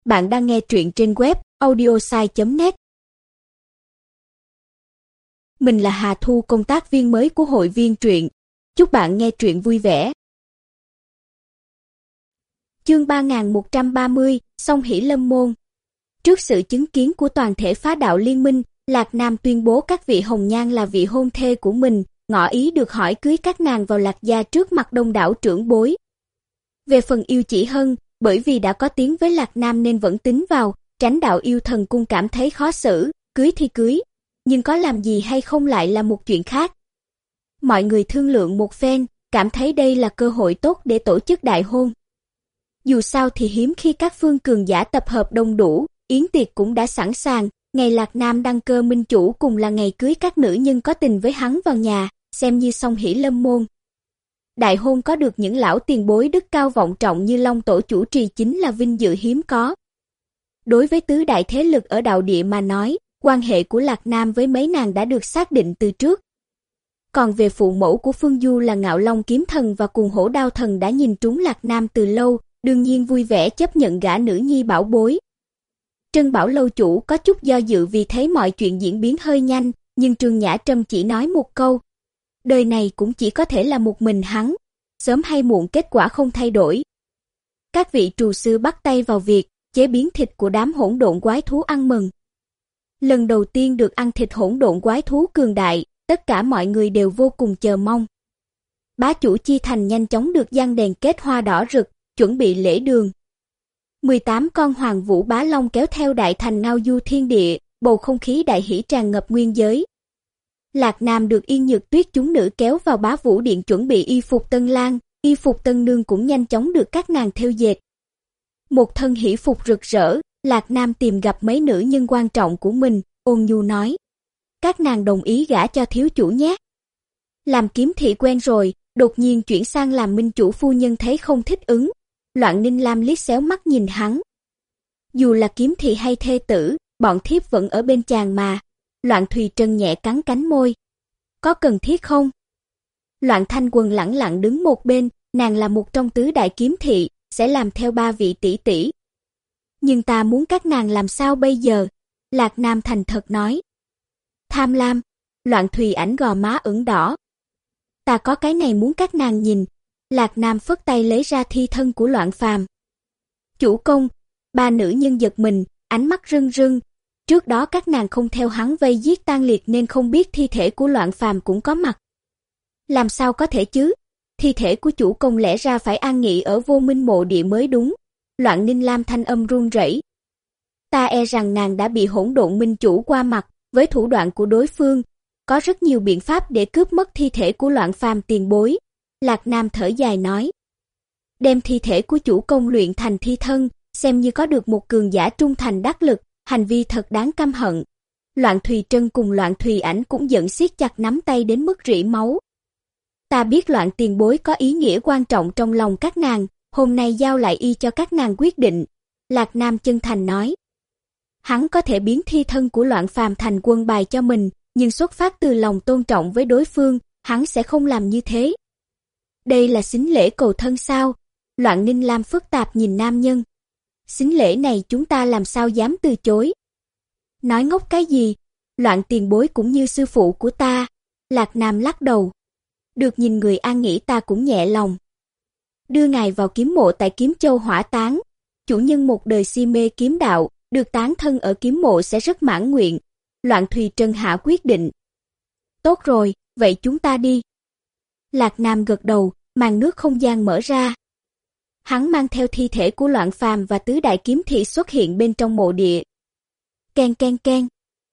Bạn đang nghe truyện trên web audiosai.net. Mình là Hà Thu, công tác viên mới của hội viên truyện. Chúc bạn nghe truyện vui vẻ. Chương 3130, Song Hỷ Lâm Môn. Trước sự chứng kiến của toàn thể phá đạo liên minh, Lạc Nam tuyên bố các vị hồng nhan là vị hôn thê của mình, ngỏ ý được hỏi cưới các nàng vào Lạc gia trước mặt đông đảo trưởng bối. Về phần Yêu Chỉ Hân, bởi vì đã có tiếng với Lạc Nam nên vẫn tính vào, Tránh đạo yêu thần cung cảm thấy khó xử, cưới thì cưới, nhưng có làm gì hay không lại là một chuyện khác. Mọi người thương lượng một phen, cảm thấy đây là cơ hội tốt để tổ chức đại hôn. Dù sao thì hiếm khi các phương cường giả tập hợp đông đủ, yến tiệc cũng đã sẵn sàng, ngày Lạc Nam đăng cơ minh chủ cùng là ngày cưới các nữ nhân có tình với hắn vào nhà, xem như song hỷ lâm môn. Đại hôn có được những lão tiền bối đức cao vọng trọng như Long Tổ chủ trì chính là vinh dự hiếm có. Đối với tứ đại thế lực ở đạo địa mà nói, quan hệ của Lạc Nam với mấy nàng đã được xác định từ trước. Còn về phụ mẫu của Phương Du là Ngạo Long kiếm thần và Cuồng Hổ đao thần đã nhìn trúng Lạc Nam từ lâu, đương nhiên vui vẻ chấp nhận gả nữ nhi bảo bối. Trân Bảo lâu chủ có chút do dự vì thấy mọi chuyện diễn biến hơi nhanh, nhưng Trương Nhã Trâm chỉ nói một câu. Đời này cũng chỉ có thể là một mình hắn, sớm hay muộn kết quả không thay đổi. Các vị trù sư bắt tay vào việc chế biến thịt của đám hỗn độn quái thú ăn mừng. Lần đầu tiên được ăn thịt hỗn độn quái thú cường đại, tất cả mọi người đều vô cùng chờ mong. Bá chủ chi thành nhanh chóng được giăng đèn kết hoa đỏ rực, chuẩn bị lễ đường. 18 con hoàng vũ bá long kéo theo đại thành ngao du thiên địa, bầu không khí đại hỷ tràn ngập nguyên giới. Lạc Nam được Yên Nhược Tuyết chúng nữ kéo vào Bá Vũ Điện chuẩn bị y phục tân lang, y phục tân nương cũng nhanh chóng được các nàng thêu dệt. Một thân hỷ phục rực rỡ, Lạc Nam tìm gặp mấy nữ nhân quan trọng của mình, ôn nhu nói. Các nàng đồng ý gả cho thiếu chủ nhé. Làm kiếm thị quen rồi, đột nhiên chuyển sang làm minh chủ phu nhân thấy không thích ứng. Loạn Ninh Lam liếc xéo mắt nhìn hắn. Dù là kiếm thị hay thê tử, bọn thiếp vẫn ở bên chàng mà. Loạn Thùy Trân nhẹ cắn cánh môi. Có cần thiết không? Loạn Thanh Quần lẳng lặng đứng một bên, nàng là một trong tứ đại kiếm thị, sẽ làm theo ba vị tỷ tỷ. Nhưng ta muốn các nàng làm sao bây giờ? Lạc Nam thành thật nói. Tham lam. Loạn Thùy ảnh gò má ửng đỏ. Ta có cái này muốn các nàng nhìn. Lạc Nam phất tay lấy ra thi thân của Loạn Phàm. Chủ công, ba nữ nhân giật mình, ánh mắt rưng rưng. Trước đó các nàng không theo hắn vây giết Tang Liệt nên không biết thi thể của Loạn Phàm cũng có mặt. Làm sao có thể chứ? Thi thể của chủ công lẽ ra phải an nghỉ ở Vô Minh mộ địa mới đúng. Loạn Ninh Lam thanh âm run rẩy. Ta e rằng nàng đã bị hỗn độn minh chủ qua mặt, với thủ đoạn của đối phương, có rất nhiều biện pháp để cướp mất thi thể của Loạn Phàm tiền bối. Lạc Nam thở dài nói. Đem thi thể của chủ công luyện thành thi thân, xem như có được một cường giả trung thành đắc lực, hành vi thật đáng căm hận. Loạn Thùy Trân cùng Loạn Thùy Ảnh cũng giận siết chặt nắm tay đến mức rỉ máu. Ta biết Loạn tiền bối có ý nghĩa quan trọng trong lòng các nàng, hôm nay giao lại y cho các nàng quyết định. Lạc Nam chân thành nói. Hắn có thể biến thi thân của Loạn Phàm thành quân bài cho mình, nhưng xuất phát từ lòng tôn trọng với đối phương, hắn sẽ không làm như thế. Đây là sính lễ cầu thân sao? Loạn Ninh Lam phức tạp nhìn nam nhân. Sính lễ này chúng ta làm sao dám từ chối? Nói ngốc cái gì? Loạn tiền bối cũng như sư phụ của ta. Lạc Nam lắc đầu. Được nhìn người an nghỉ ta cũng nhẹ lòng. Đưa ngài vào kiếm mộ tại Kiếm Châu hỏa táng. Chủ nhân một đời si mê kiếm đạo, được táng thân ở kiếm mộ sẽ rất mãn nguyện. Loạn Thùy Trân hạ quyết định. Tốt rồi, vậy chúng ta đi. Lạc Nam gật đầu, màn nước không gian mở ra. Hắn mang theo thi thể của Loạn Phàm và tứ đại kiếm thị xuất hiện bên trong mộ địa. Keng keng keng.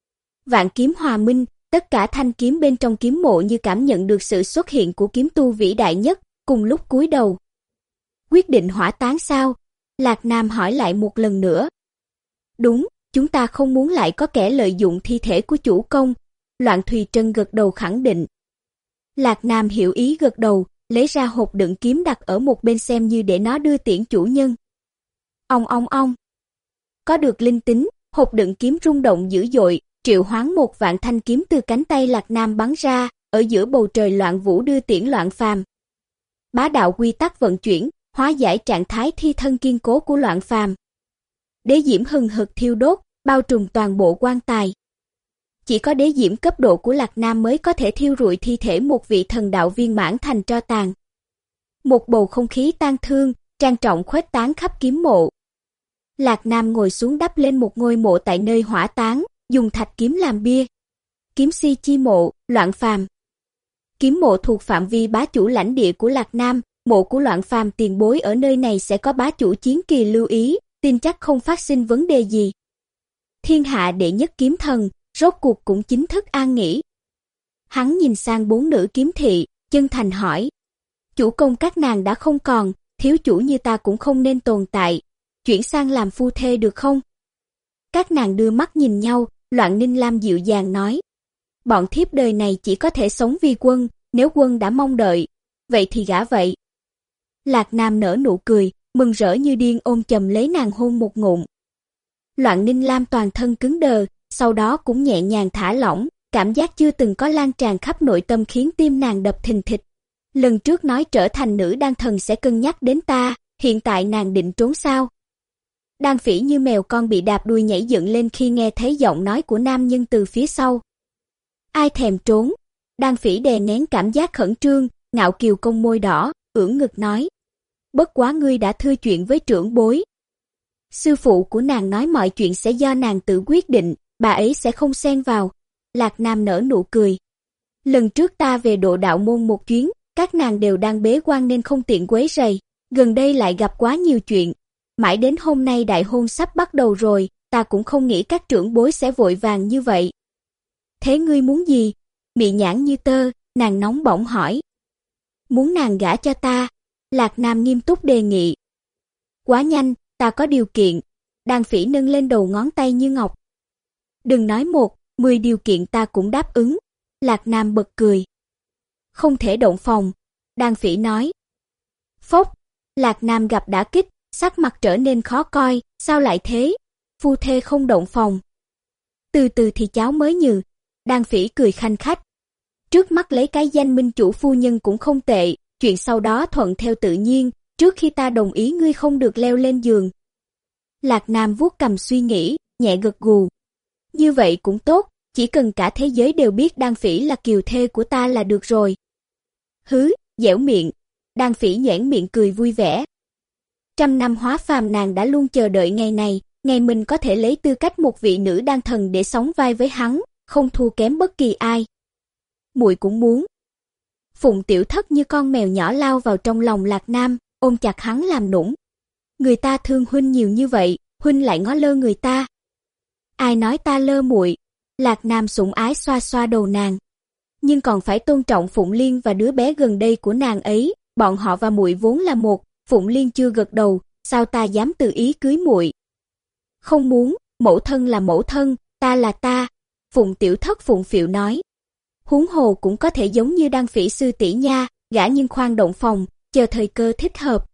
Vạn kiếm hòa minh, tất cả thanh kiếm bên trong kiếm mộ như cảm nhận được sự xuất hiện của kiếm tu vĩ đại nhất, cùng lúc cúi đầu. Quyết định hỏa táng sao? Lạc Nam hỏi lại một lần nữa. Đúng, chúng ta không muốn lại có kẻ lợi dụng thi thể của chủ công. Loạn Thùy Trân gật đầu khẳng định. Lạc Nam hiểu ý gật đầu, lấy ra hộp đựng kiếm đặt ở một bên xem như để nó đưa tiễn chủ nhân. Ong ong ong. Có được linh tính, hộp đựng kiếm rung động dữ dội, triệu hoán một vạn thanh kiếm từ cánh tay Lạc Nam bắn ra, ở giữa bầu trời loạn vũ đưa tiễn Loạn Phàm. Bá đạo quy tắc vận chuyển, hóa giải trạng thái thi thân kiên cố của Loạn Phàm. đế diễm hừng hực thiêu đốt, bao trùm toàn bộ quan tài. Chỉ có đế diễm cấp độ của Lạc Nam mới có thể thiêu rụi thi thể một vị thần đạo viên mãn thành tro tàn. Một bầu không khí tang thương, trang trọng khuếch tán khắp kiếm mộ. Lạc Nam ngồi xuống đắp lên một ngôi mộ tại nơi hỏa táng, dùng thạch kiếm làm bia. Kiếm si chi mộ, Loạn Phàm. Kiếm mộ thuộc phạm vi bá chủ lãnh địa của Lạc Nam, mộ của Loạn Phàm tiền bối ở nơi này sẽ có bá chủ chiến kỳ lưu ý, tin chắc không phát sinh vấn đề gì. Thiên hạ đệ nhất kiếm thần, rốt cuộc cũng chính thức an nghỉ. Hắn nhìn sang 4 nữ kiếm thị, chân thành hỏi: "Chủ công các nàng đã không còn, thiếu chủ như ta cũng không nên tồn tại, chuyển sang làm phu thê được không?" Các nàng đưa mắt nhìn nhau, Loạn Ninh Lam dịu dàng nói: "Bọn thiếp đời này chỉ có thể sống vì quân, nếu quân đã mong đợi, vậy thì gả vậy." Lạc Nam nở nụ cười, mừng rỡ như điên ôm chầm lấy nàng hôn một ngụm. Loạn Ninh Lam toàn thân cứng đờ, sau đó cũng nhẹ nhàng thả lỏng, cảm giác chưa từng có lan tràn khắp nội tâm khiến tim nàng đập thình thịch. Lần trước nói trở thành nữ đan thần sẽ cân nhắc đến ta, hiện tại nàng định trốn sao? Đan Phỉ như mèo con bị đạp đuôi nhảy dựng lên khi nghe thấy giọng nói của nam nhân từ phía sau. Ai thèm trốn? Đan Phỉ đè nén cảm giác khẩn trương, ngạo kiều cong môi đỏ, ưỡn ngực nói: "Bất quá ngươi đã thưa chuyện với trưởng bối. Sư phụ của nàng nói mọi chuyện sẽ do nàng tự quyết định, bà ấy sẽ không xen vào." Lạc Nam nở nụ cười. "Lần trước ta về Độ Đạo môn một chuyến, các nàng đều đang bế quan nên không tiện quấy rầy, gần đây lại gặp quá nhiều chuyện, mãi đến hôm nay đại hôn sắp bắt đầu rồi, ta cũng không nghĩ các trưởng bối sẽ vội vàng như vậy." "Thế ngươi muốn gì?" Mị nhãn như tơ, nàng nóng bỏng hỏi. "Muốn nàng gả cho ta." Lạc Nam nghiêm túc đề nghị. "Quá nhanh, ta có điều kiện." Đan Phỉ nâng lên đầu ngón tay như ngọc. "Đừng nói 1, 10 điều kiện ta cũng đáp ứng." Lạc Nam bật cười. "Không thể động phòng." Đan Phỉ nói. Phốc, Lạc Nam gặp đả kích, sắc mặt trở nên khó coi, sao lại thế? Phu thê không động phòng. Từ từ thì cháu mới nhừ. Đan Phỉ cười khanh khách. Trước mắt lấy cái danh minh chủ phu nhân cũng không tệ, chuyện sau đó thuận theo tự nhiên, trước khi ta đồng ý ngươi không được leo lên giường. Lạc Nam vuốt cằm suy nghĩ, nhẹ gật gù. Như vậy cũng tốt, chỉ cần cả thế giới đều biết Đan Phỉ là kiều thê của ta là được rồi. Hứ, dẻo miệng. Đan Phỉ nhoẻn miệng cười vui vẻ. 100 năm hóa phàm nàng đã luôn chờ đợi ngày này, ngày mình có thể lấy tư cách một vị nữ đan thần để sóng vai với hắn, không thua kém bất kỳ ai. Muội cũng muốn. Phụng Tiểu Thất như con mèo nhỏ lao vào trong lòng Lạc Nam, ôm chặt hắn làm nũng. Người ta thương huynh nhiều như vậy, huynh lại ngó lơ người ta. Ai nói ta lơ muội? Lạc Nam sủng ái xoa xoa đầu nàng. Nhưng còn phải tôn trọng Phụng Liên và đứa bé gần đây của nàng ấy, bọn họ và muội vốn là một. Phụng Liên chưa gật đầu, sao ta dám tự ý cưới muội? Không muốn, mẫu thân là mẫu thân, ta là ta. Phụng Tiểu Thất phụng phịu nói. Huống hồ cũng có thể giống như Đan Phỉ sư tỷ nha, gả nhưng khoan động phòng, chờ thời cơ thích hợp.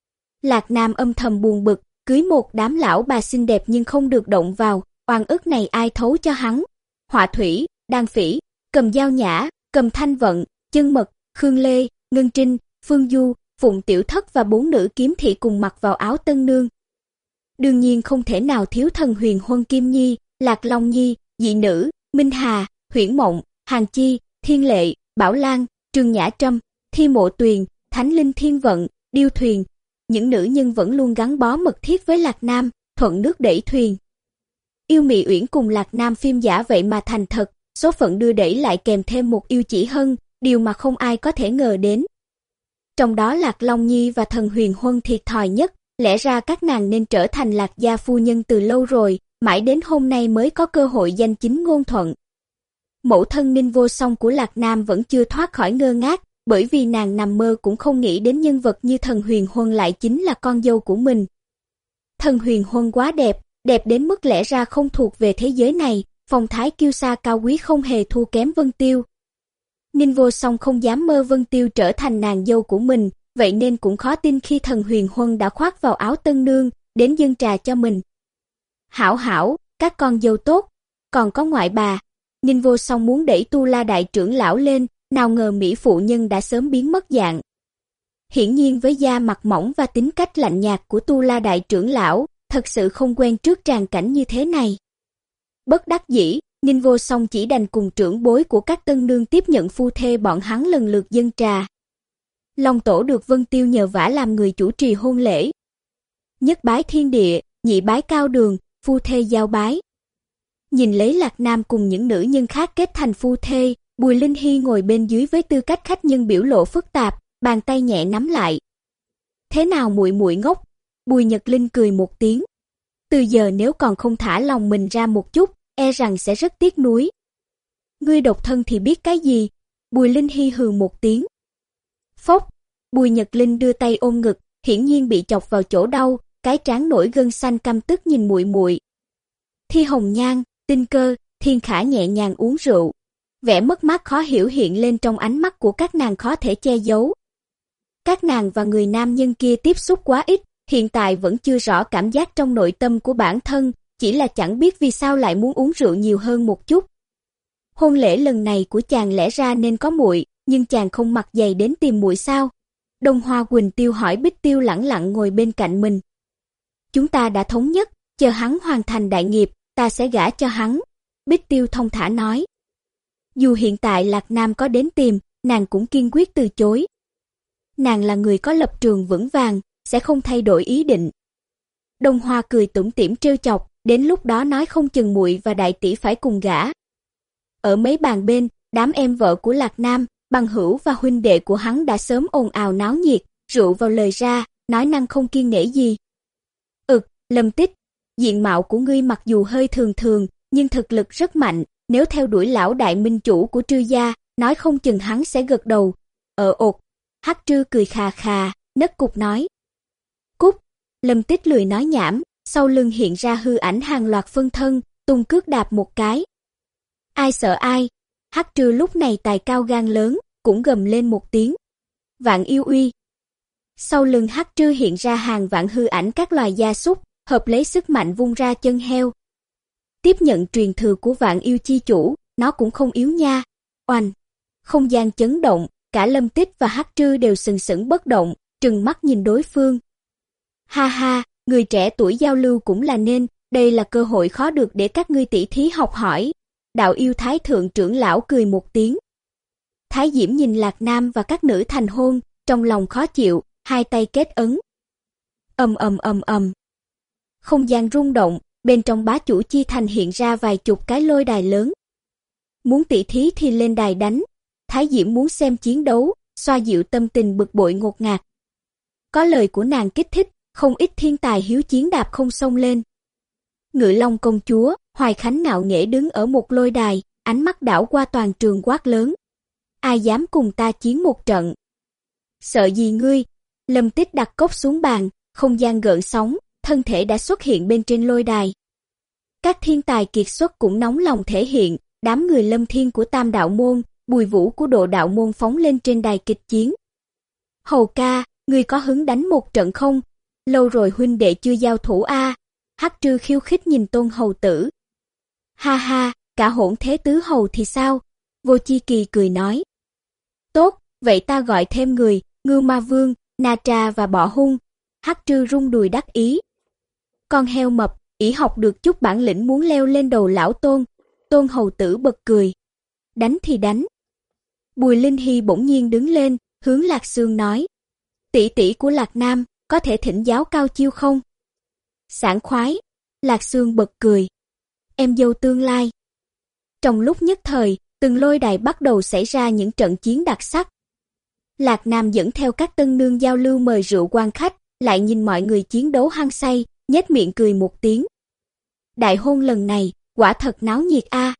Lạc Nam âm thầm buồn bực, cưới một đám lão bà xinh đẹp nhưng không được động vào, oan ức này ai thấu cho hắn? Họa Thủy, Đan Phỉ, Cầm Giao Nhã, Cầm Thanh Vận, Chân Mật, Khương Lê, Ngân Trinh, Phương Du, Phụng Tiểu Thất và 4 nữ kiếm thị cùng mặc vào áo tân nương. Đương nhiên không thể nào thiếu Thần Huyền Huân Kim Nhi, Lạc Long Nhi, Dị Nữ, Minh Hà, Huyễn Mộng, Hàn Chi, Thiên Lệ, Bảo Lan, Trương Nhã Trâm, Thi Mộ Tuyền, Thánh Linh Thiên Vận, Điêu Thuyền. Những nữ nhân vẫn luôn gắn bó mật thiết với Lạc Nam, thuận nước đẩy thuyền. Yêu Mị Uyển cùng Lạc Nam phim giả vậy mà thành thật, số phận đưa đẩy lại kèm thêm một yêu chỉ Hân, điều mà không ai có thể ngờ đến. Trong đó Lạc Long Nhi và Thần Huyền Huân thiệt thòi nhất, lẽ ra các nàng nên trở thành Lạc gia phu nhân từ lâu rồi, mãi đến hôm nay mới có cơ hội danh chính ngôn thuận. Mẫu thân Ninh Vô Song của Lạc Nam vẫn chưa thoát khỏi ngơ ngác, bởi vì nàng nằm mơ cũng không nghĩ đến nhân vật như Thần Huyền Huân lại chính là con dâu của mình. Thần Huyền Huân quá đẹp, đẹp đến mức lẽ ra không thuộc về thế giới này, phong thái kiêu sa cao quý không hề thua kém Vân Tiêu. Ninh Vô Song không dám mơ Vân Tiêu trở thành nàng dâu của mình, vậy nên cũng khó tin khi Thần Huyền Huân đã khoác vào áo tân nương, đến dâng trà cho mình. Hảo hảo, các con dâu tốt, còn có ngoại bà. Ninh Vô Song muốn đẩy Tu La đại trưởng lão lên, nào ngờ mỹ phụ nhân đã sớm biến mất dạng. Hiển nhiên với da mặt mỏng và tính cách lạnh nhạt của Tu La đại trưởng lão, thật sự không quen trước tràng cảnh như thế này. Bất đắc dĩ, Ninh Vô Song chỉ đành cùng trưởng bối của các tân nương tiếp nhận phu thê bọn hắn lần lượt dâng trà. Long tổ được Vân Tiêu nhờ vả làm người chủ trì hôn lễ. Nhất bái thiên địa, nhị bái cao đường, phu thê giao bái. Nhìn lấy Lạc Nam cùng những nữ nhân khác kết thành phu thê, Bùi Linh Hy ngồi bên dưới với tư cách khách nhân biểu lộ phức tạp, bàn tay nhẹ nắm lại. Thế nào muội muội ngốc? Bùi Nhật Linh cười một tiếng. Từ giờ nếu còn không thả lòng mình ra một chút, e rằng sẽ rất tiếc nuối. Ngươi độc thân thì biết cái gì? Bùi Linh Hy hừ một tiếng. Phốc, Bùi Nhật Linh đưa tay ôm ngực, hiển nhiên bị chọc vào chỗ đau, cái trán nổi gân xanh căm tức nhìn muội muội. Thi Hồng Nhan, Tinh Cơ, Thiên Khả nhẹ nhàng uống rượu. Vẻ mất mát khó hiểu hiện lên trong ánh mắt của các nàng khó thể che giấu. Các nàng và người nam nhân kia tiếp xúc quá ít, hiện tại vẫn chưa rõ cảm giác trong nội tâm của bản thân, chỉ là chẳng biết vì sao lại muốn uống rượu nhiều hơn một chút. Hôn lễ lần này của chàng lẽ ra nên có muội, nhưng chàng không mặc giày đến tìm muội sao? Đông Hoa Quỳnh Tiêu hỏi Bích Tiêu lẳng lặng ngồi bên cạnh mình. Chúng ta đã thống nhất, chờ hắn hoàn thành đại nghiệp, ta sẽ gả cho hắn. Bích Tiêu thông thả nói. Dù hiện tại Lạc Nam có đến tìm, nàng cũng kiên quyết từ chối. Nàng là người có lập trường vững vàng, sẽ không thay đổi ý định. Đông Hoa cười tủm tỉm trêu chọc, đến lúc đó nói không chừng muội và đại tỷ phải cùng gả. Ở mấy bàn bên, đám em vợ của Lạc Nam, bằng hữu và huynh đệ của hắn đã sớm ồn ào náo nhiệt, rượu vào lời ra, nói năng không kiêng nể gì. Lâm Tích, diện mạo của ngươi mặc dù hơi thường thường, nhưng thực lực rất mạnh, nếu theo đuổi lão đại minh chủ của Trư gia, nói không chừng hắn sẽ gật đầu. Ột, Hắc Trư cười khà khà, nấc cục nói. Cút, Lâm Tích lười nói nhảm, sau lưng hiện ra hư ảnh hàng loạt phân thân, tung cước đạp một cái. Ai sợ ai? Hắc Trư lúc này tài cao gan lớn, cũng gầm lên một tiếng. Vạn yêu uy. Sau lưng Hắc Trư hiện ra hàng vạn hư ảnh các loài gia súc, hợp lấy sức mạnh vung ra chân heo. Tiếp nhận truyền thừa của Vạn Yêu chi chủ, nó cũng không yếu nha. Oanh! Không gian chấn động, cả Lâm Tích và Hắc Trư đều sừng sững bất động, trừng mắt nhìn đối phương. Ha ha, người trẻ tuổi giao lưu cũng là nên, đây là cơ hội khó được để các ngươi tỷ thí học hỏi. Đạo Yêu Thái thượng trưởng lão cười một tiếng. Thái Diễm nhìn Lạc Nam và các nữ thành hôn, trong lòng khó chịu, hai tay kết ấn. Ầm. Không gian rung động, bên trong bá chủ chi thành hiện ra vài chục cái lôi đài lớn. Muốn tỷ thí thì lên đài đánh. Thái Diễm muốn xem chiến đấu, xoa dịu tâm tình bực bội ngột ngạt. Có lời của nàng kích thích, không ít thiên tài hiếu chiến đạp không xông lên. Ngự Long công chúa, Hoài Khánh ngạo nghễ đứng ở một lôi đài, ánh mắt đảo qua toàn trường quát lớn. Ai dám cùng ta chiến một trận? Sợ gì ngươi? Lâm Tích đặt cốc xuống bàn, không gian gợn sóng, thân thể đã xuất hiện bên trên lôi đài. Các thiên tài kiệt xuất cũng nóng lòng thể hiện, đám người Lâm Thiên của Tam Đạo Môn, Bùi Vũ của Độ Đạo Môn phóng lên trên đài kịch chiến. Hầu ca, ngươi có hứng đánh một trận không? Lâu rồi huynh đệ chưa giao thủ a. Hắc Trư khiêu khích nhìn Tôn hầu tử. Ha ha, cả Hỗn Thế tứ hầu thì sao? Vô Chi Kỳ cười nói. Tốt, vậy ta gọi thêm người, Ngưu Ma Vương, Na Tra và Bọ Hung. Hắc Trư rung đùi đắc ý. Con heo mập, ỷ học được chút bản lĩnh muốn leo lên đầu lão Tôn. Tôn hầu tử bật cười. Đánh thì đánh. Bùi Linh Hy bỗng nhiên đứng lên, hướng Lạc Sương nói. Tỷ tỷ của Lạc Nam, có thể thỉnh giáo cao chiêu không? Sảng khoái. Lạc Sương bật cười. Em dâu tương lai. Trong lúc nhất thời, từng lôi đài bắt đầu xảy ra những trận chiến đặc sắc. Lạc Nam dẫn theo các tân nương giao lưu mời rượu quan khách, lại nhìn mọi người chiến đấu hăng say, nhếch miệng cười một tiếng. Đại hôn lần này, quả thật náo nhiệt a.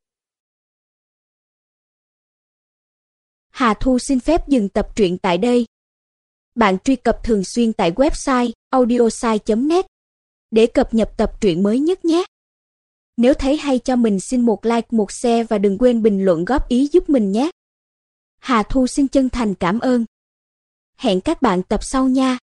Hà Thu xin phép dừng tập truyện tại đây. Bạn truy cập thường xuyên tại website audiosai.net để cập nhật tập truyện mới nhất nhé. Nếu thấy hay cho mình xin một like, một share và đừng quên bình luận góp ý giúp mình nhé. Hà Thu xin chân thành cảm ơn. Hẹn các bạn tập sau nha.